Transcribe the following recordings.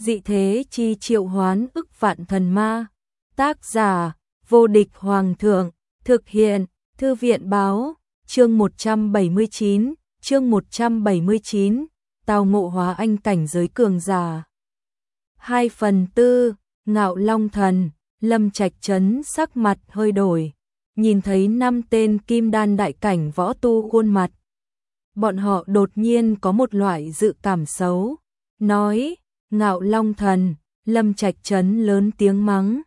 dị thế chi triệu hoán ức vạn thần ma. Tác giả, vô địch hoàng thượng, thực hiện, thư viện báo, chương 179, Tào Ngộ hóa anh cảnh giới cường giả. 2/4, Ngạo Long Thần, Lâm Trạch Trấn sắc mặt hơi đổi, nhìn thấy 5 tên kim đan đại cảnh võ tu khuôn mặt. Bọn họ đột nhiên có một loại dự cảm xấu, nói, Ngạo Long Thần, Lâm Trạch Trấn lớn tiếng mắng,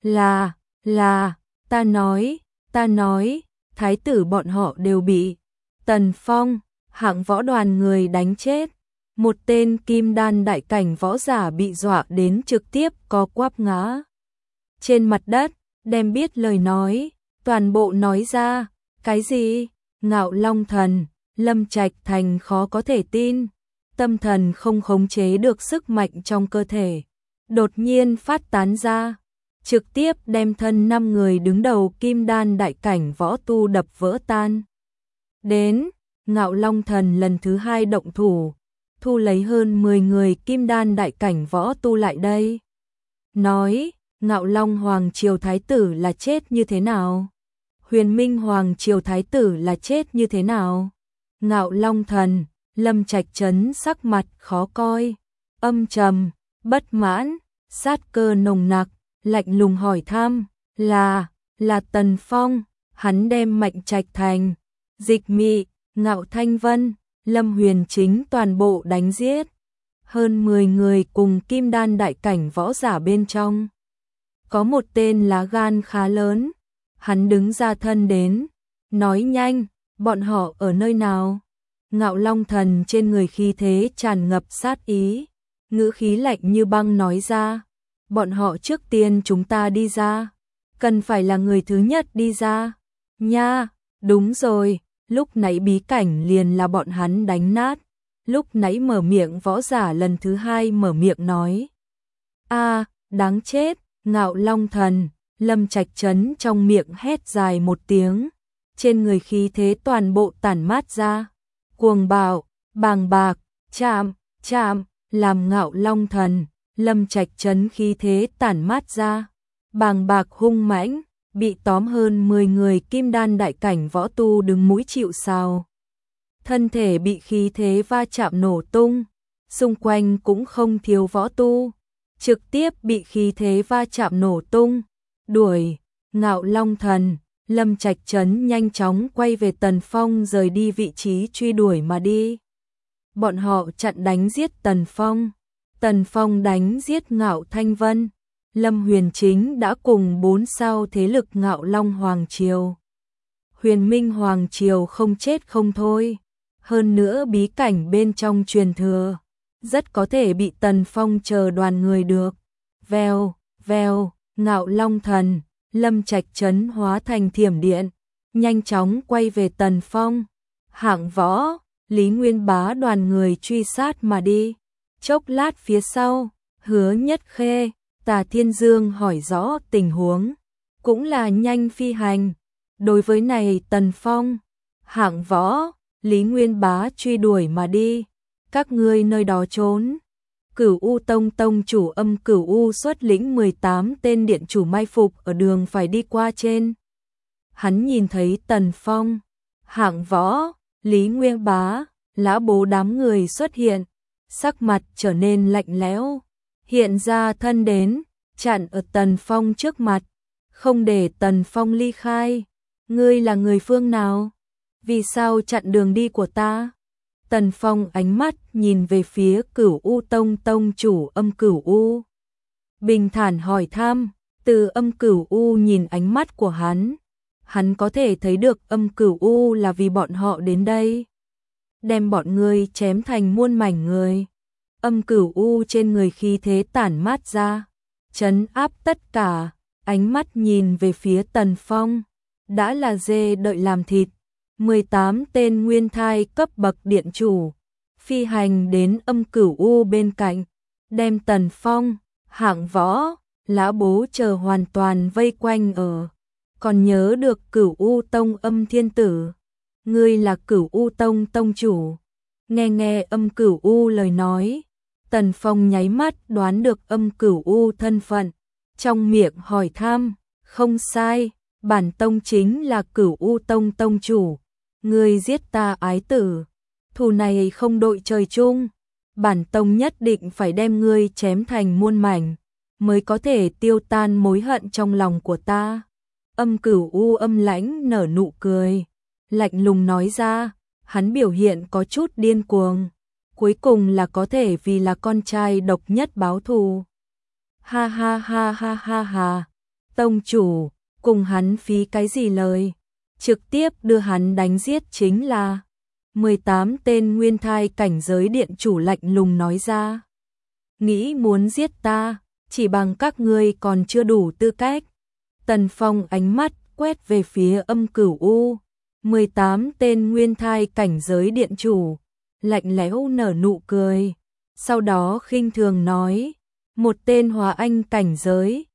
là, ta nói, thái tử bọn họ đều bị Tần Phong, hạng võ đoàn người đánh chết. Một tên kim đan đại cảnh võ giả bị dọa đến trực tiếp co quắp ngã trên mặt đất, đem biết lời nói, toàn bộ nói ra. Cái gì? Ngạo Long Thần, Lâm Trạch Thành khó có thể tin, tâm thần không khống chế được sức mạnh trong cơ thể, đột nhiên phát tán ra, trực tiếp đem thân 5 người đứng đầu kim đan đại cảnh võ tu đập vỡ tan. Đến, Ngạo Long Thần lần thứ 2 động thủ, thu lấy hơn 10 người kim đan đại cảnh võ tu lại đây. Nói, Ngạo Long Hoàng Triều Thái tử là chết như thế nào? Huyền Minh Hoàng Triều Thái tử là chết như thế nào? Ngạo Long Thần, Lâm Trạch Trấn sắc mặt khó coi, âm trầm, bất mãn, sát cơ nồng nặc, lạnh lùng hỏi thăm, là Tần Phong, hắn đem Mạnh Trạch Thành, Dịch Mị, Ngạo Thanh Vân, Lâm Huyền Chính toàn bộ đánh giết. Hơn 10 người cùng kim đan đại cảnh võ giả bên trong. Có một tên lá gan khá lớn, hắn đứng ra thân đến, nói nhanh, bọn họ ở nơi nào? Ngạo Long Thần trên người khí thế tràn ngập sát ý, ngữ khí lạnh như băng nói ra, bọn họ trước tiên chúng ta đi ra, cần phải là người thứ nhất đi ra. Nha, đúng rồi, lúc nãy bí cảnh liền là bọn hắn đánh nát. Lúc nãy mở miệng võ giả lần thứ 2 mở miệng nói, đáng chết. Ngạo Long Thần, Lâm Trạch Trấn trong miệng hét dài một tiếng, trên người khí thế toàn bộ tản mát ra, cuồng bạo, bàng bạc, chạm, làm Ngạo Long Thần, Lâm Trạch Trấn khí thế tản mát ra, bàng bạc hung mãnh, bị tóm hơn 10 người kim đan đại cảnh võ tu đứng mũi chịu sào. Thân thể bị khí thế va chạm nổ tung, xung quanh cũng không thiếu võ tu, trực tiếp bị khí thế va chạm nổ tung, đuổi. Ngạo Long Thần, Lâm Trạch Trấn nhanh chóng quay về Tần Phong rời đi vị trí truy đuổi mà đi. Bọn họ chặn đánh giết Tần Phong, Tần Phong đánh giết Ngạo Thanh Vân, Lâm Huyền Chính đã cùng 4 sao thế lực Ngạo Long Hoàng Triều. Huyền Minh Hoàng Triều không chết không thôi, hơn nữa bí cảnh bên trong truyền thừa, rất có thể bị Tần Phong chờ đoàn người được. Vèo, Ngạo Long Thần, Lâm Trạch Trấn hóa thành thiểm điện, nhanh chóng quay về Tần Phong. Hạng võ, Lý Nguyên Bá đoàn người truy sát mà đi. Chốc lát phía sau, Hứa Nhất Khê, Tà Thiên Dương hỏi rõ tình huống, cũng là nhanh phi hành. Đối với này Tần Phong, hạng võ, Lý Nguyên Bá truy đuổi mà đi. Các ngươi nơi đó trốn. Cửu U Tông tông chủ Âm Cửu U xuất lĩnh 18 tên điện chủ mai phục ở đường phải đi qua trên. Hắn nhìn thấy Tần Phong, hạng võ, Lý Nguyên Bá, Lã Bố đám người xuất hiện, sắc mặt trở nên lạnh lẽo, hiện ra thân đến, chặn ở Tần Phong trước mặt, không để Tần Phong ly khai. Ngươi là người phương nào? Vì sao chặn đường đi của ta? Tần Phong ánh mắt nhìn về phía Cửu U Tông tông chủ Âm Cửu U, bình thản hỏi thăm. Từ Âm Cửu U nhìn ánh mắt của hắn có thể thấy được Âm Cửu U là vì bọn họ đến đây, đem bọn ngươi chém thành muôn mảnh người. Âm Cửu U trên người khí thế tản mát ra, trấn áp tất cả, ánh mắt nhìn về phía Tần Phong, đã là dê đợi làm thịt. 18 tên nguyên thai cấp bậc điện chủ, phi hành đến Âm Cửu U bên cạnh, đem Tần Phong, hạng võ, Lã Bố chờ hoàn toàn vây quanh ở. Còn nhớ được Cửu U Tông Âm Thiên Tử, ngươi là Cửu U Tông tông chủ. Nghe Âm Cửu U lời nói, Tần Phong nháy mắt đoán được Âm Cửu U thân phận, trong miệng hỏi thăm, không sai, bản tông chính là Cửu U tông tông chủ, ngươi giết ta ái tử, thù này không đội trời chung, bản tông nhất định phải đem ngươi chém thành muôn mảnh, mới có thể tiêu tan mối hận trong lòng của ta. Âm Cửu U âm lãnh nở nụ cười, lạnh lùng nói ra, hắn biểu hiện có chút điên cuồng, cuối cùng là có thể vì là con trai độc nhất báo thù. Ha ha ha ha ha ha, tông chủ, cùng hắn phí cái gì lời, trực tiếp đưa hắn đánh giết chính là 18 tên nguyên thai cảnh giới điện chủ lạnh lùng nói ra. Nghĩ muốn giết ta, chỉ bằng các ngươi còn chưa đủ tư cách. Tần Phong ánh mắt quét về phía Âm Cửu U, 18 tên nguyên thai cảnh giới điện chủ, lạnh lẽo nở nụ cười, sau đó khinh thường nói, một tên hóa anh cảnh giới,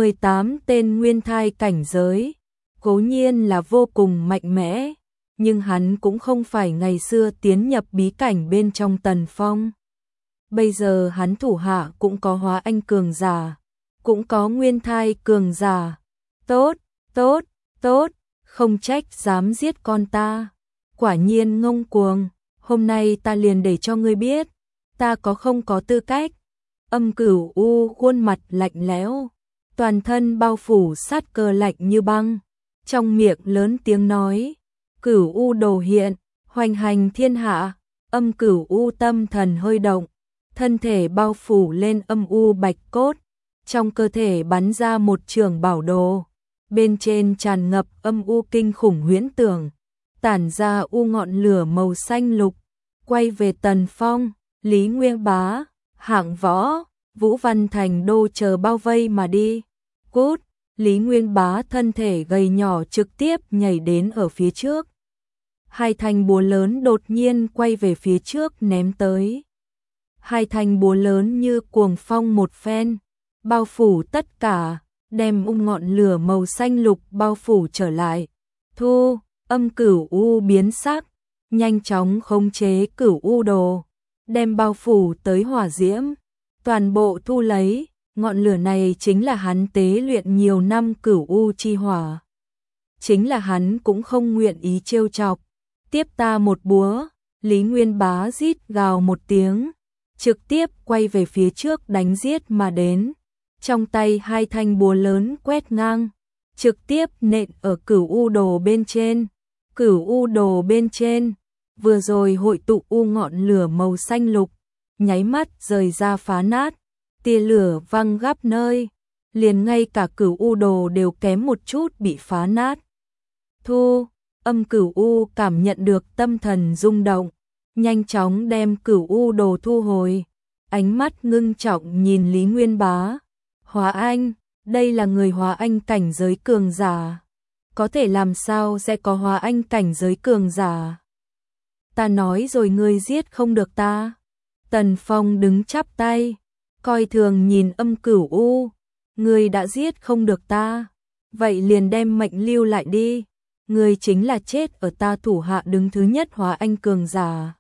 18 tên nguyên thai cảnh giới, cố nhiên là vô cùng mạnh mẽ, nhưng hắn cũng không phải ngày xưa tiến nhập bí cảnh bên trong Tần Phong. Bây giờ hắn thủ hạ cũng có hóa anh cường giả, cũng có nguyên thai cường giả. Tốt, tốt, tốt, không trách dám giết con ta. Quả nhiên ngông cuồng, hôm nay ta liền để cho ngươi biết, ta có không có tư cách. Âm Cửu U khuôn mặt lạnh lẽo, toàn thân bao phủ sát cơ lạnh như băng, trong miệng lớn tiếng nói, Cửu U đồ hiện, hoành hành thiên hạ. Âm Cửu U tâm thần hơi động, thân thể bao phủ lên âm u bạch cốt, trong cơ thể bắn ra một trường bảo đồ, bên trên tràn ngập âm u kinh khủng huyễn tưởng, tản ra u ngọn lửa màu xanh lục, quay về Tần Phong, Lý Nguyên Bá, Hạng Võ, Vũ Văn Thành Đô chờ bao vây mà đi. Cút, Lý Nguyên Bá thân thể gầy nhỏ trực tiếp nhảy đến ở phía trước. Hai thanh búa lớn đột nhiên quay về phía trước ném tới. Hai thanh búa lớn như cuồng phong một phen, bao phủ tất cả, đem ngọn lửa màu xanh lục bao phủ trở lại. Thu, Âm Cửu U biến sắc, nhanh chóng khống chế Cửu U đồ, đem bao phủ tới hỏa diễm, toàn bộ thu lấy, ngọn lửa này chính là hắn tế luyện nhiều năm Cửu U chi hỏa. Chính là hắn cũng không nguyện ý trêu chọc. Tiếp ta một búa, Lý Nguyên Bá rít gào một tiếng, trực tiếp quay về phía trước đánh giết mà đến. Trong tay hai thanh búa lớn quét ngang, trực tiếp nện ở Cửu U đồ bên trên. Cửu U đồ bên trên, vừa rồi hội tụ u ngọn lửa màu xanh lục, nháy mắt rời ra phá nát, tia lửa văng khắp nơi, liền ngay cả Cửu U đồ đều kém một chút bị phá nát. Thu, Âm Cửu U cảm nhận được tâm thần rung động, nhanh chóng đem Cửu U đồ thu hồi, ánh mắt ngưng trọng nhìn Lý Nguyên Bá. Hóa anh, đây là người hóa anh cảnh giới cường giả. Có thể làm sao sẽ có hóa anh cảnh giới cường giả? Ta nói rồi ngươi giết không được ta. Tần Phong đứng chắp tay, coi thường nhìn Âm Cửu U. Ngươi đã giết không được ta, vậy liền đem mệnh lưu lại đi. Ngươi chính là chết ở ta thủ hạ đứng thứ nhất hóa anh cường giả.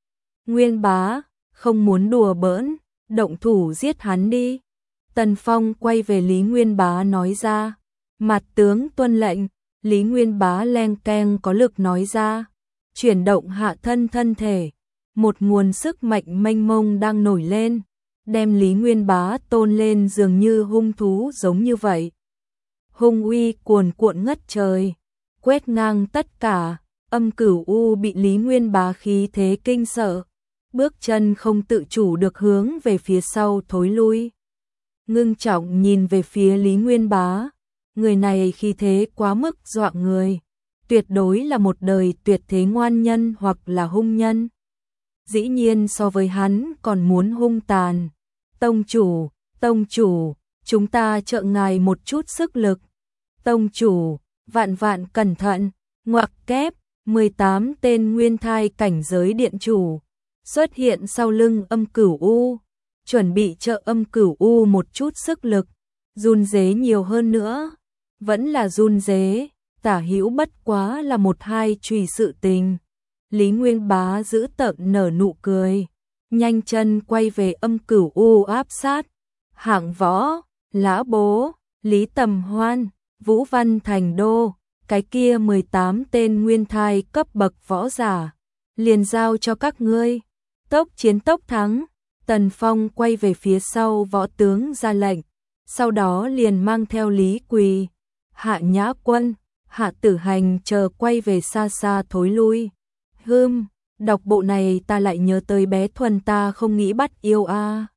Nguyên Bá, không muốn đùa bỡn, động thủ giết hắn đi. Tần Phong quay về Lý Nguyên Bá nói ra. Mặt tướng tuân lệnh. Lý Nguyên Bá leng keng có lực nói ra. Chuyển động hạ thân thân thể, một nguồn sức mạnh mênh mông đang nổi lên, đem Lý Nguyên Bá tôn lên dường như hung thú giống như vậy. Hung uy cuồn cuộn ngất trời, quét ngang tất cả. Âm Cửu U bị Lý Nguyên Bá khí thế kinh sợ, bước chân không tự chủ được hướng về phía sau thối lui. Ngưng trọng nhìn về phía Lý Nguyên Bá, người này khí thế quá mức dọa người, tuyệt đối là một đời tuyệt thế ngoan nhân hoặc là hung nhân. Dĩ nhiên so với hắn còn muốn hung tàn. Tông chủ, chúng ta trợ ngài một chút sức lực. Tông chủ, vạn vạn cẩn thận, ngoặc kép, 18 tên nguyên thai cảnh giới điện chủ xuất hiện sau lưng Âm Cửu U, chuẩn bị trợ Âm Cửu U một chút sức lực, run rế nhiều hơn nữa, vẫn là run rế, tả hữu bất quá là một hai chùy sự tình. Lý Nguyên Bá giữ tợn nở nụ cười, nhanh chân quay về Âm Cửu U áp sát. Hạng Võ, Lã Bố, Lý Tầm Hoan, Vũ Văn Thành Đô, cái kia 18 tên nguyên thai cấp bậc võ giả, liền giao cho các ngươi. Tốc chiến tốc thắng. Tần Phong quay về phía sau võ tướng ra lệnh, sau đó liền mang theo Lý Quỳ, Hạ Nhã Quân, Hạ Tử Hành chờ quay về xa xa thối lui. Đọc bộ này ta lại nhớ tới bé Thuần ta không nghĩ bắt yêu a.